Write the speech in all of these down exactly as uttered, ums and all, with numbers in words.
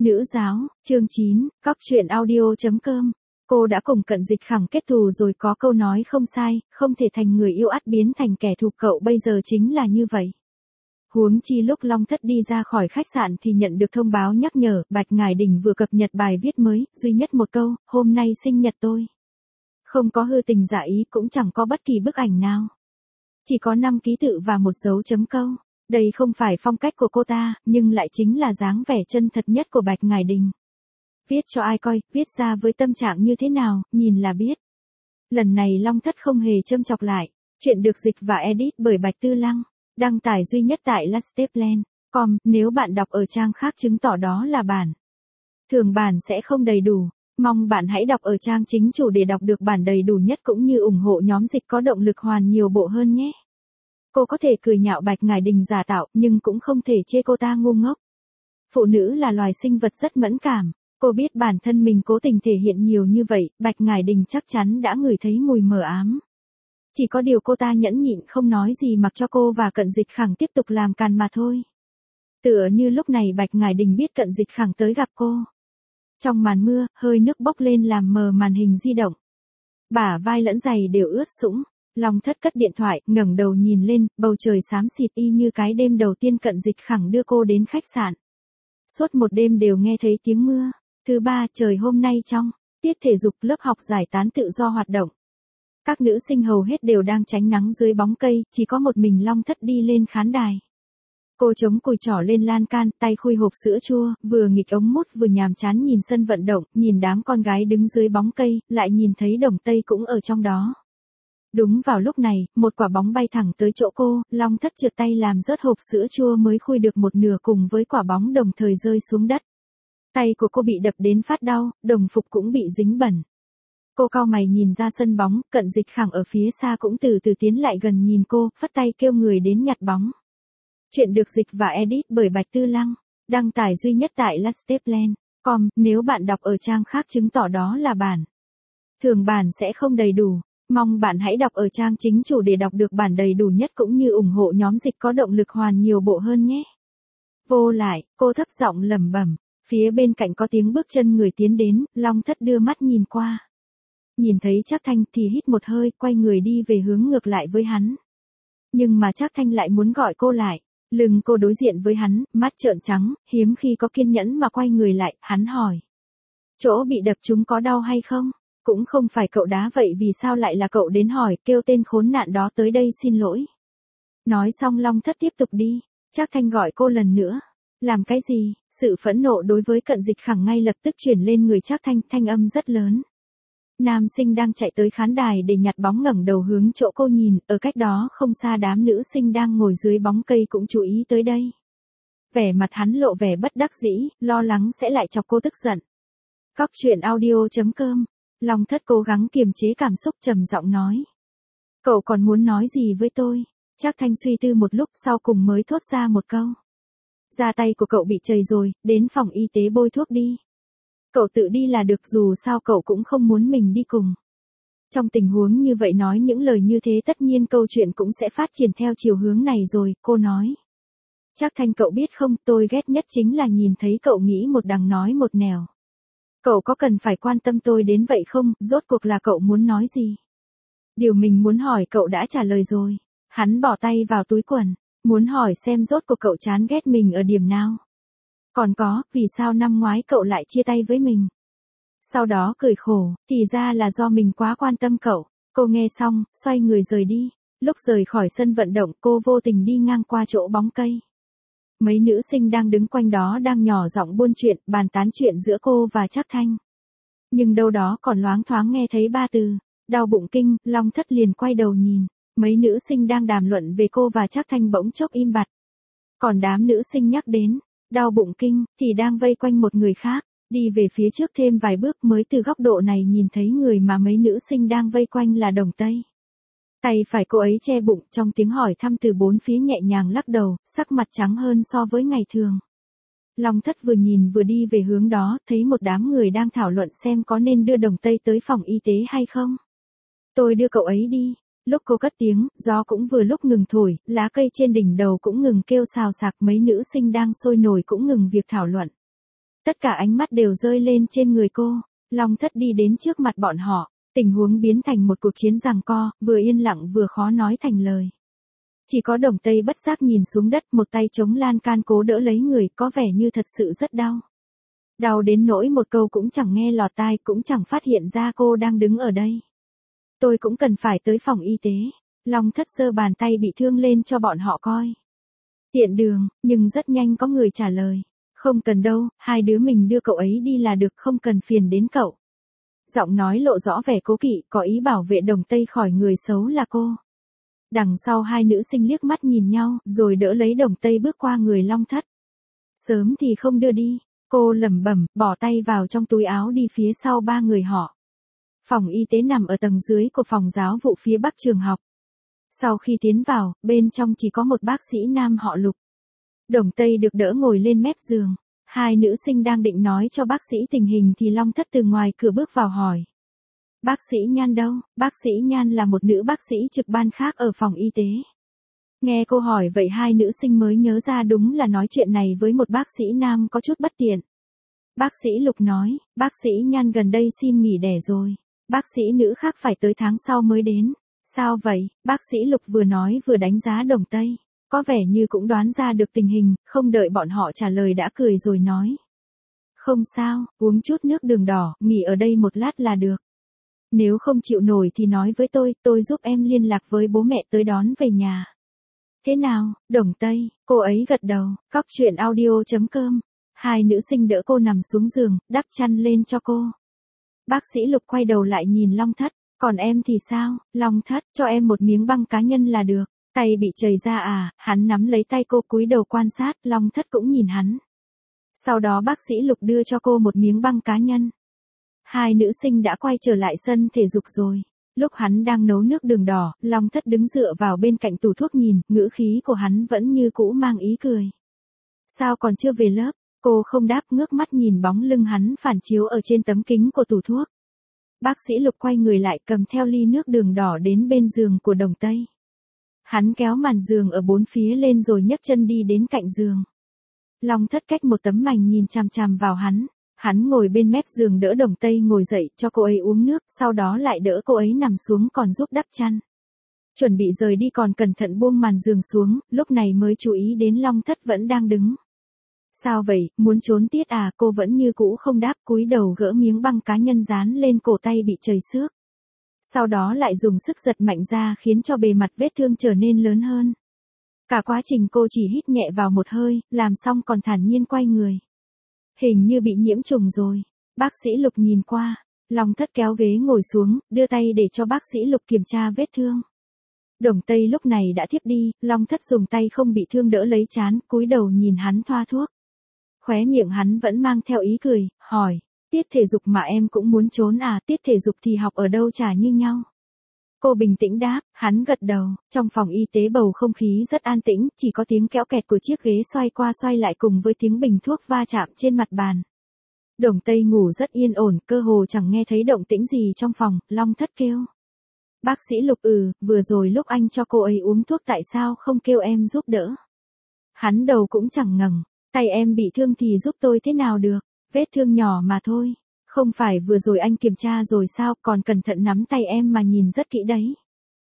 Nữ giáo, chương chín, cóc truyện audio.com. Cô đã cùng Cận Dịch Khẳng kết thù rồi, có câu nói không sai, không thể thành người yêu ắt biến thành kẻ thù, cậu bây giờ chính là như vậy. Huống chi lúc Long Thất đi ra khỏi khách sạn thì nhận được thông báo nhắc nhở, Bạch Ngải Đình vừa cập nhật bài viết mới, duy nhất một câu, hôm nay sinh nhật tôi. Không có hư tình giả ý, cũng chẳng có bất kỳ bức ảnh nào. Chỉ có năm ký tự và một dấu chấm câu. Đây không phải phong cách của cô ta, nhưng lại chính là dáng vẻ chân thật nhất của Bạch Ngải Đình. Viết cho ai coi, viết ra với tâm trạng như thế nào, nhìn là biết. Lần này Long Thất không hề châm chọc lại. Chuyện được dịch và edit bởi Bạch Tư Lăng. Đăng tải duy nhất tại lasteplan chấm com, nếu bạn đọc ở trang khác chứng tỏ đó là bản. Thường bản sẽ không đầy đủ. Mong bạn hãy đọc ở trang chính chủ để đọc được bản đầy đủ nhất cũng như ủng hộ nhóm dịch có động lực hoàn nhiều bộ hơn nhé. Cô có thể cười nhạo Bạch Ngải Đình giả tạo, nhưng cũng không thể chê cô ta ngu ngốc. Phụ nữ là loài sinh vật rất mẫn cảm. Cô biết bản thân mình cố tình thể hiện nhiều như vậy, Bạch Ngải Đình chắc chắn đã ngửi thấy mùi mờ ám. Chỉ có điều cô ta nhẫn nhịn không nói gì mặc cho cô và Cận Dịch Khẳng tiếp tục làm càn mà thôi. Tựa như lúc này Bạch Ngải Đình biết Cận Dịch Khẳng tới gặp cô. Trong màn mưa, hơi nước bốc lên làm mờ màn hình di động. Bả vai lẫn giày đều ướt sũng. Long Thất cất điện thoại, ngẩng đầu nhìn lên, bầu trời xám xịt y như cái đêm đầu tiên Cận Dịch Khẳng đưa cô đến khách sạn. Suốt một đêm đều nghe thấy tiếng mưa. Thứ ba, trời hôm nay trong tiết thể dục, lớp học giải tán tự do hoạt động. Các nữ sinh hầu hết đều đang tránh nắng dưới bóng cây, chỉ có một mình Long Thất đi lên khán đài. Cô chống cùi trỏ lên lan can, tay khui hộp sữa chua, vừa nghịch ống mút vừa nhàm chán nhìn sân vận động, nhìn đám con gái đứng dưới bóng cây, lại nhìn thấy Đồng Tây cũng ở trong đó. Đúng vào lúc này, một quả bóng bay thẳng tới chỗ cô, Long Thất trượt tay làm rớt hộp sữa chua mới khui được một nửa cùng với quả bóng đồng thời rơi xuống đất. Tay của cô bị đập đến phát đau, đồng phục cũng bị dính bẩn. Cô cau mày nhìn ra sân bóng, Cận Dịch Khẳng ở phía xa cũng từ từ tiến lại gần nhìn cô, phất tay kêu người đến nhặt bóng. Chuyện được dịch và edit bởi Bạch Tư Lăng, đăng tải duy nhất tại lasteplan chấm com, nếu bạn đọc ở trang khác chứng tỏ đó là bản. Thường bản sẽ không đầy đủ. Mong bạn hãy đọc ở trang chính chủ để đọc được bản đầy đủ nhất cũng như ủng hộ nhóm dịch có động lực hoàn nhiều bộ hơn nhé. Vô lại, cô thấp giọng lẩm bẩm, phía bên cạnh có tiếng bước chân người tiến đến, Long Thất đưa mắt nhìn qua. Nhìn thấy Trác Thanh thì hít một hơi, quay người đi về hướng ngược lại với hắn. Nhưng mà Trác Thanh lại muốn gọi cô lại, lưng cô đối diện với hắn, mắt trợn trắng, hiếm khi có kiên nhẫn mà quay người lại, hắn hỏi. Chỗ bị đập trúng có đau hay không? Cũng không phải cậu đá vậy vì sao lại là cậu đến hỏi, kêu tên khốn nạn đó tới đây xin lỗi. Nói xong Long Thất tiếp tục đi, Trác Thanh gọi cô lần nữa. Làm cái gì? Sự phẫn nộ đối với Cận Dịch Khẳng ngay lập tức chuyển lên người Trác Thanh, thanh âm rất lớn. Nam sinh đang chạy tới khán đài để nhặt bóng ngẩng đầu hướng chỗ cô nhìn, ở cách đó không xa đám nữ sinh đang ngồi dưới bóng cây cũng chú ý tới đây. Vẻ mặt hắn lộ vẻ bất đắc dĩ, lo lắng sẽ lại chọc cô tức giận. Cóc truyện audio.com. Long Thất cố gắng kiềm chế cảm xúc trầm giọng nói. Cậu còn muốn nói gì với tôi? Trác Thanh suy tư một lúc sau cùng mới thốt ra một câu. Da tay của cậu bị chảy rồi, đến phòng y tế bôi thuốc đi. Cậu tự đi là được, dù sao cậu cũng không muốn mình đi cùng. Trong tình huống như vậy nói những lời như thế tất nhiên câu chuyện cũng sẽ phát triển theo chiều hướng này rồi, cô nói. Trác Thanh, cậu biết không, tôi ghét nhất chính là nhìn thấy cậu nghĩ một đằng nói một nẻo. Cậu có cần phải quan tâm tôi đến vậy không, rốt cuộc là cậu muốn nói gì? Điều mình muốn hỏi cậu đã trả lời rồi. Hắn bỏ tay vào túi quần, muốn hỏi xem rốt cuộc cậu chán ghét mình ở điểm nào. Còn có, vì sao năm ngoái cậu lại chia tay với mình? Sau đó cười khổ, thì ra là do mình quá quan tâm cậu. Cô nghe xong, xoay người rời đi. Lúc rời khỏi sân vận động cô vô tình đi ngang qua chỗ bóng cây. Mấy nữ sinh đang đứng quanh đó đang nhỏ giọng buôn chuyện, bàn tán chuyện giữa cô và Trác Thanh. Nhưng đâu đó còn loáng thoáng nghe thấy ba từ, đau bụng kinh, Long Thất liền quay đầu nhìn. Mấy nữ sinh đang đàm luận về cô và Trác Thanh bỗng chốc im bặt. Còn đám nữ sinh nhắc đến đau bụng kinh thì đang vây quanh một người khác, đi về phía trước thêm vài bước mới từ góc độ này nhìn thấy người mà mấy nữ sinh đang vây quanh là Đồng Tây. Tay phải cô ấy che bụng, trong tiếng hỏi thăm từ bốn phía nhẹ nhàng lắc đầu, sắc mặt trắng hơn so với ngày thường. Long Thất vừa nhìn vừa đi về hướng đó, thấy một đám người đang thảo luận xem có nên đưa Đồng Tây tới phòng y tế hay không. Tôi đưa cậu ấy đi. Lúc cô cất tiếng, gió cũng vừa lúc ngừng thổi, lá cây trên đỉnh đầu cũng ngừng kêu xào xạc, mấy nữ sinh đang sôi nổi cũng ngừng việc thảo luận. Tất cả ánh mắt đều rơi lên trên người cô. Long Thất đi đến trước mặt bọn họ. Tình huống biến thành một cuộc chiến giằng co, vừa yên lặng vừa khó nói thành lời. Chỉ có Đồng Tây bất giác nhìn xuống đất, một tay chống lan can cố đỡ lấy người, có vẻ như thật sự rất đau. Đau đến nỗi một câu cũng chẳng nghe lọt tai, cũng chẳng phát hiện ra cô đang đứng ở đây. Tôi cũng cần phải tới phòng y tế. Long Thất giơ bàn tay bị thương lên cho bọn họ coi. Tiện đường, nhưng rất nhanh có người trả lời. Không cần đâu, hai đứa mình đưa cậu ấy đi là được, không cần phiền đến cậu. Giọng nói lộ rõ vẻ cố kỵ, có ý bảo vệ Đồng Tây khỏi người xấu là cô. Đằng sau hai nữ sinh liếc mắt nhìn nhau, rồi đỡ lấy Đồng Tây bước qua người Long Thất. Sớm thì không đưa đi, cô lẩm bẩm, bỏ tay vào trong túi áo đi phía sau ba người họ. Phòng y tế nằm ở tầng dưới của phòng giáo vụ phía bắc trường học. Sau khi tiến vào, bên trong chỉ có một bác sĩ nam họ Lục. Đồng Tây được đỡ ngồi lên mép giường. Hai nữ sinh đang định nói cho bác sĩ tình hình thì Long Thất từ ngoài cửa bước vào hỏi. Bác sĩ Nhan đâu? Bác sĩ Nhan là một nữ bác sĩ trực ban khác ở phòng y tế. Nghe cô hỏi vậy hai nữ sinh mới nhớ ra đúng là nói chuyện này với một bác sĩ nam có chút bất tiện. Bác sĩ Lục nói, bác sĩ Nhan gần đây xin nghỉ đẻ rồi. Bác sĩ nữ khác phải tới tháng sau mới đến. Sao vậy? Bác sĩ Lục vừa nói vừa đánh giá Đồng Tây. Có vẻ như cũng đoán ra được tình hình, không đợi bọn họ trả lời đã cười rồi nói. Không sao, uống chút nước đường đỏ, nghỉ ở đây một lát là được. Nếu không chịu nổi thì nói với tôi, tôi giúp em liên lạc với bố mẹ tới đón về nhà. Thế nào, Đồng Tây? Cô ấy gật đầu, cóc truyện audio chấm com. Hai nữ sinh đỡ cô nằm xuống giường, đắp chăn lên cho cô. Bác sĩ Lục quay đầu lại nhìn Long Thất, còn em thì sao? Long Thất, cho em một miếng băng cá nhân là được. Tay bị chảy ra à? Hắn nắm lấy tay cô cúi đầu quan sát, Long Thất cũng nhìn hắn. Sau đó bác sĩ Lục đưa cho cô một miếng băng cá nhân. Hai nữ sinh đã quay trở lại sân thể dục rồi. Lúc hắn đang nấu nước đường đỏ, Long Thất đứng dựa vào bên cạnh tủ thuốc nhìn, ngữ khí của hắn vẫn như cũ mang ý cười. Sao còn chưa về lớp? Cô không đáp, ngước mắt nhìn bóng lưng hắn phản chiếu ở trên tấm kính của tủ thuốc. Bác sĩ Lục quay người lại cầm theo ly nước đường đỏ đến bên giường của Đồng Tây. Hắn kéo màn giường ở bốn phía lên rồi nhấc chân đi đến cạnh giường. Long Thất cách một tấm mành nhìn chằm chằm vào hắn. Hắn ngồi bên mép giường đỡ Đồng Tây ngồi dậy cho cô ấy uống nước, sau đó lại đỡ cô ấy nằm xuống còn giúp đắp chăn. Chuẩn bị rời đi còn cẩn thận buông màn giường xuống, lúc này mới chú ý đến Long Thất vẫn đang đứng. Sao vậy, muốn trốn tiết à? Cô vẫn như cũ không đáp, cúi đầu gỡ miếng băng cá nhân dán lên cổ tay bị chảy xước. Sau đó lại dùng sức giật mạnh ra khiến cho bề mặt vết thương trở nên lớn hơn. Cả quá trình cô chỉ hít nhẹ vào một hơi, làm xong còn thản nhiên quay người. Hình như bị nhiễm trùng rồi. Bác sĩ Lục nhìn qua, Long Thất kéo ghế ngồi xuống, đưa tay để cho bác sĩ Lục kiểm tra vết thương. Đồng Tây lúc này đã thiếp đi, Long Thất dùng tay không bị thương đỡ lấy trán, cúi đầu nhìn hắn thoa thuốc. Khóe miệng hắn vẫn mang theo ý cười, hỏi, tiết thể dục mà em cũng muốn trốn à? Tiết thể dục thì học ở đâu chả như nhau. Cô bình tĩnh đáp, hắn gật đầu. Trong phòng y tế bầu không khí rất an tĩnh, chỉ có tiếng kéo kẹt của chiếc ghế xoay qua xoay lại cùng với tiếng bình thuốc va chạm trên mặt bàn. Đồng Tây ngủ rất yên ổn, cơ hồ chẳng nghe thấy động tĩnh gì trong phòng. Long Thất kêu. Bác sĩ Lục ừ, vừa rồi lúc anh cho cô ấy uống thuốc tại sao không kêu em giúp đỡ? Hắn đầu cũng chẳng ngẩng, tay em bị thương thì giúp tôi thế nào được, vết thương nhỏ mà thôi. Không phải vừa rồi anh kiểm tra rồi sao, còn cẩn thận nắm tay em mà nhìn rất kỹ đấy.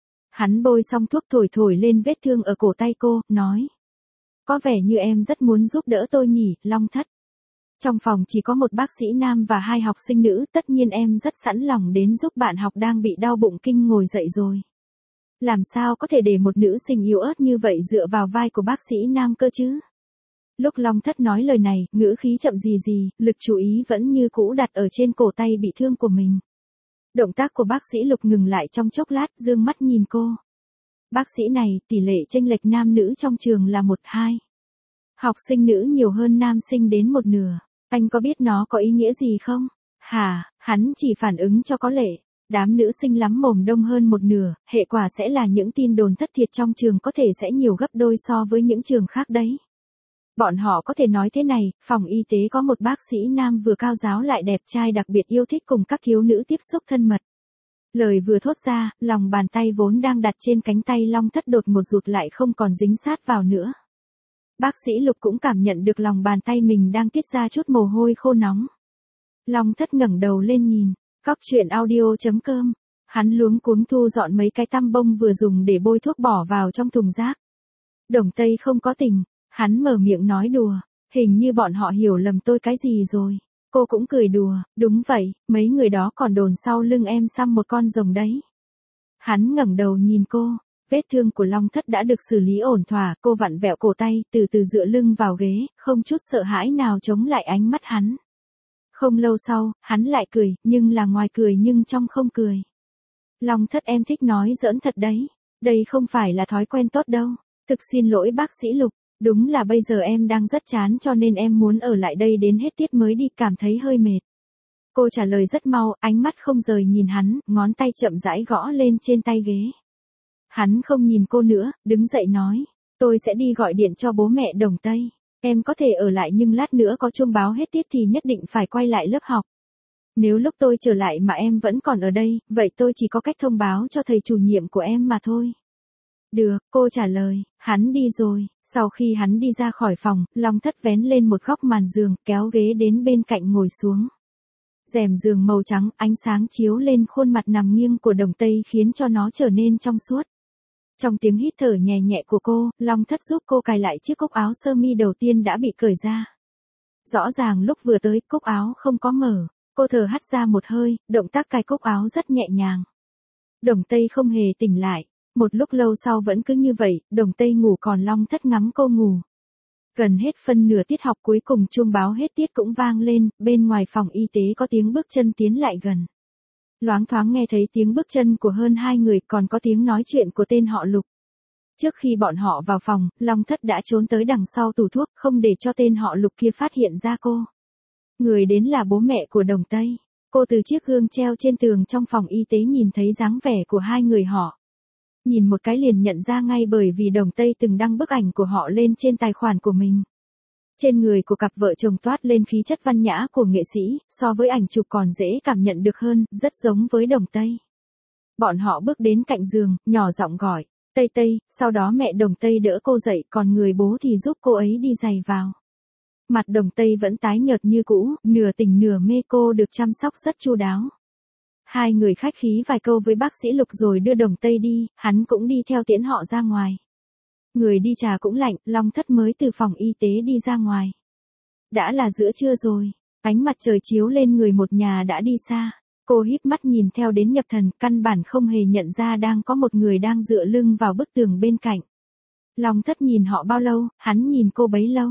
Hắn bôi xong thuốc thổi thổi lên vết thương ở cổ tay cô, nói. Có vẻ như em rất muốn giúp đỡ tôi nhỉ, Long Thất. Trong phòng chỉ có một bác sĩ nam và hai học sinh nữ, tất nhiên em rất sẵn lòng đến giúp bạn học đang bị đau bụng kinh ngồi dậy rồi. Làm sao có thể để một nữ sinh yếu ớt như vậy dựa vào vai của bác sĩ nam cơ chứ? Lúc Long Thất nói lời này, ngữ khí chậm gì gì, lực chú ý vẫn như cũ đặt ở trên cổ tay bị thương của mình. Động tác của bác sĩ Lục ngừng lại trong chốc lát, dương mắt nhìn cô. Bác sĩ này, tỷ lệ chênh lệch nam nữ trong trường là một hai. Học sinh nữ nhiều hơn nam sinh đến một nửa. Anh có biết nó có ý nghĩa gì không? Hả, hắn chỉ phản ứng cho có lệ. Đám nữ sinh lắm mồm đông hơn một nửa, hệ quả sẽ là những tin đồn thất thiệt trong trường có thể sẽ nhiều gấp đôi so với những trường khác đấy. Bọn họ có thể nói thế này, phòng y tế có một bác sĩ nam vừa cao giáo lại đẹp trai đặc biệt yêu thích cùng các thiếu nữ tiếp xúc thân mật. Lời vừa thốt ra, lòng bàn tay vốn đang đặt trên cánh tay Long Thất đột một rụt lại không còn dính sát vào nữa. Bác sĩ Lục cũng cảm nhận được lòng bàn tay mình đang tiết ra chút mồ hôi khô nóng. Long Thất ngẩng đầu lên nhìn, Cóc truyện audio.com. Hắn luống cuống thu dọn mấy cái tăm bông vừa dùng để bôi thuốc bỏ vào trong thùng rác. Đồng Tây không có tình, hắn mở miệng nói đùa, hình như bọn họ hiểu lầm tôi cái gì rồi. Cô cũng cười đùa, đúng vậy, mấy người đó còn đồn sau lưng em xăm một con rồng đấy. Hắn ngẩng đầu nhìn cô, vết thương của Long Thất đã được xử lý ổn thỏa, cô vặn vẹo cổ tay, từ từ dựa lưng vào ghế, không chút sợ hãi nào chống lại ánh mắt hắn. Không lâu sau, hắn lại cười, nhưng là ngoài cười nhưng trong không cười. Long Thất em thích nói giỡn thật đấy, đây không phải là thói quen tốt đâu, thực xin lỗi bác sĩ Lục, đúng là bây giờ em đang rất chán cho nên em muốn ở lại đây đến hết tiết mới đi, cảm thấy hơi mệt. Cô trả lời rất mau, ánh mắt không rời nhìn hắn, ngón tay chậm rãi gõ lên trên tay ghế. Hắn không nhìn cô nữa, đứng dậy nói, tôi sẽ đi gọi điện cho bố mẹ Đồng Tây. Em có thể ở lại nhưng lát nữa có chuông báo hết tiết thì nhất định phải quay lại lớp học. Nếu lúc tôi trở lại mà em vẫn còn ở đây, vậy tôi chỉ có cách thông báo cho thầy chủ nhiệm của em mà thôi. Được, cô trả lời, hắn đi rồi. Sau khi hắn đi ra khỏi phòng, Long Thất vén lên một góc màn giường, kéo ghế đến bên cạnh ngồi xuống. Rèm giường màu trắng, ánh sáng chiếu lên khuôn mặt nằm nghiêng của Đồng Tây khiến cho nó trở nên trong suốt. Trong tiếng hít thở nhẹ nhẹ của cô, Long Thất giúp cô cài lại chiếc cúc áo sơ mi đầu tiên đã bị cởi ra. Rõ ràng lúc vừa tới, cúc áo không có mở. Cô thở hắt ra một hơi, động tác cài cúc áo rất nhẹ nhàng. Đồng Tây không hề tỉnh lại. Một lúc lâu sau vẫn cứ như vậy, Đồng Tây ngủ còn Long Thất ngắm cô ngủ. Gần hết phân nửa tiết học cuối cùng chuông báo hết tiết cũng vang lên, bên ngoài phòng y tế có tiếng bước chân tiến lại gần. Loáng thoáng nghe thấy tiếng bước chân của hơn hai người, còn có tiếng nói chuyện của tên họ Lục. Trước khi bọn họ vào phòng, Long Thất đã trốn tới đằng sau tủ thuốc, không để cho tên họ Lục kia phát hiện ra cô. Người đến là bố mẹ của Đồng Tây. Cô từ chiếc gương treo trên tường trong phòng y tế nhìn thấy dáng vẻ của hai người họ. Nhìn một cái liền nhận ra ngay bởi vì Đồng Tây từng đăng bức ảnh của họ lên trên tài khoản của mình. Trên người của cặp vợ chồng toát lên khí chất văn nhã của nghệ sĩ, so với ảnh chụp còn dễ cảm nhận được hơn, rất giống với Đồng Tây. Bọn họ bước đến cạnh giường, nhỏ giọng gọi, Tây Tây, sau đó mẹ Đồng Tây đỡ cô dậy, còn người bố thì giúp cô ấy đi giày vào. Mặt Đồng Tây vẫn tái nhợt như cũ, nửa tỉnh nửa mê, cô được chăm sóc rất chu đáo. Hai người khách khí vài câu với bác sĩ Lục rồi đưa Đồng Tây đi, hắn cũng đi theo tiễn họ ra ngoài. Người đi trà cũng lạnh, Long Thất mới từ phòng y tế đi ra ngoài. Đã là giữa trưa rồi, ánh mặt trời chiếu lên người một nhà đã đi xa. Cô híp mắt nhìn theo đến nhập thần, căn bản không hề nhận ra đang có một người đang dựa lưng vào bức tường bên cạnh. Long Thất nhìn họ bao lâu, hắn nhìn cô bấy lâu.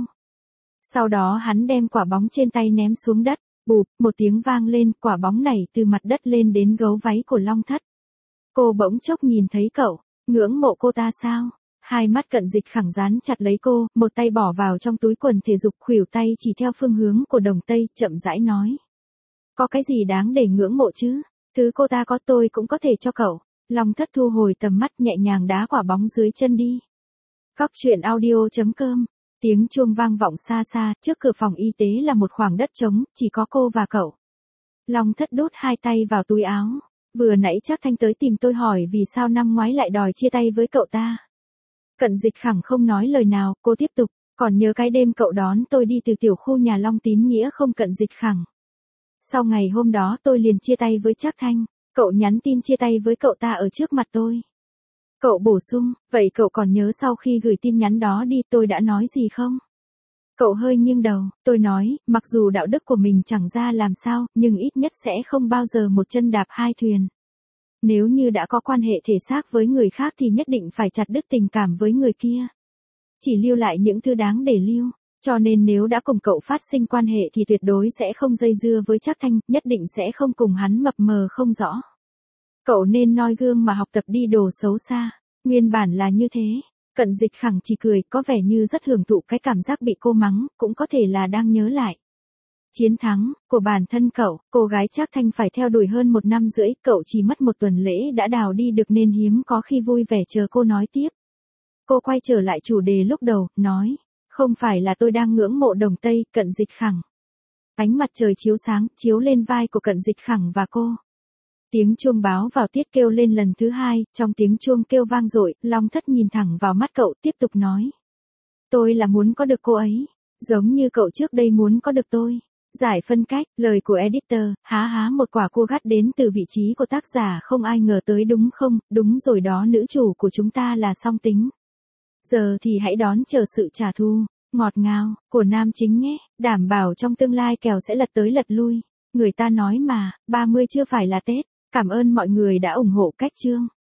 Sau đó hắn đem quả bóng trên tay ném xuống đất, bụp, một tiếng vang lên, quả bóng nảy từ mặt đất lên đến gấu váy của Long Thất. Cô bỗng chốc nhìn thấy cậu, ngưỡng mộ cô ta sao? Hai mắt Cận Dịch Khẳng dán chặt lấy cô, một tay bỏ vào trong túi quần thể dục, khuỷu tay chỉ theo phương hướng của Đồng Tây, chậm rãi nói. Có cái gì đáng để ngưỡng mộ chứ? Thứ cô ta có tôi cũng có thể cho cậu. Long Thất thu hồi tầm mắt, nhẹ nhàng đá quả bóng dưới chân đi. Cóc truyện audio.com. Tiếng chuông vang vọng xa xa, trước cửa phòng y tế là một khoảng đất trống, chỉ có cô và cậu. Long Thất đút hai tay vào túi áo. Vừa nãy Trác Thanh tới tìm tôi hỏi vì sao năm ngoái lại đòi chia tay với cậu ta. Cận Dịch Khẳng không nói lời nào, cô tiếp tục, còn nhớ cái đêm cậu đón tôi đi từ tiểu khu nhà Long Tín Nghĩa không Cận Dịch Khẳng? Sau ngày hôm đó tôi liền chia tay với Trác Thanh, cậu nhắn tin chia tay với cậu ta ở trước mặt tôi. Cậu bổ sung, vậy cậu còn nhớ sau khi gửi tin nhắn đó đi tôi đã nói gì không? Cậu hơi nghiêng đầu, tôi nói, mặc dù đạo đức của mình chẳng ra làm sao, nhưng ít nhất sẽ không bao giờ một chân đạp hai thuyền. Nếu như đã có quan hệ thể xác với người khác thì nhất định phải chặt đứt tình cảm với người kia. Chỉ lưu lại những thứ đáng để lưu. Cho nên nếu đã cùng cậu phát sinh quan hệ thì tuyệt đối sẽ không dây dưa với Trác Thanh, nhất định sẽ không cùng hắn mập mờ không rõ. Cậu nên noi gương mà học tập đi đồ xấu xa. Nguyên bản là như thế. Cận Dịch Khẳng chỉ cười, có vẻ như rất hưởng thụ cái cảm giác bị cô mắng, cũng có thể là đang nhớ lại chiến thắng của bản thân cậu. Cô gái Trác Thanh phải theo đuổi hơn một năm rưỡi, cậu chỉ mất một tuần lễ đã đào đi được nên hiếm có khi vui vẻ chờ cô nói tiếp. Cô quay trở lại chủ đề lúc đầu, nói, không phải là tôi đang ngưỡng mộ Đồng Tây, Cận Dịch Khẳng. Ánh mặt trời chiếu sáng, chiếu lên vai của Cận Dịch Khẳng và cô. Tiếng chuông báo vào tiết kêu lên lần thứ hai, trong tiếng chuông kêu vang dội, Long Thất nhìn thẳng vào mắt cậu, tiếp tục nói. Tôi là muốn có được cô ấy, giống như cậu trước đây muốn có được tôi. Giải phân cách, lời của editor, há há một quả cua gắt đến từ vị trí của tác giả không ai ngờ tới đúng không, đúng rồi đó nữ chủ của chúng ta là song tính. Giờ thì hãy đón chờ sự trả thù, ngọt ngào, của nam chính nhé, đảm bảo trong tương lai kèo sẽ lật tới lật lui. Người ta nói mà, ba mươi chưa phải là Tết. Cảm ơn mọi người đã ủng hộ cách chương.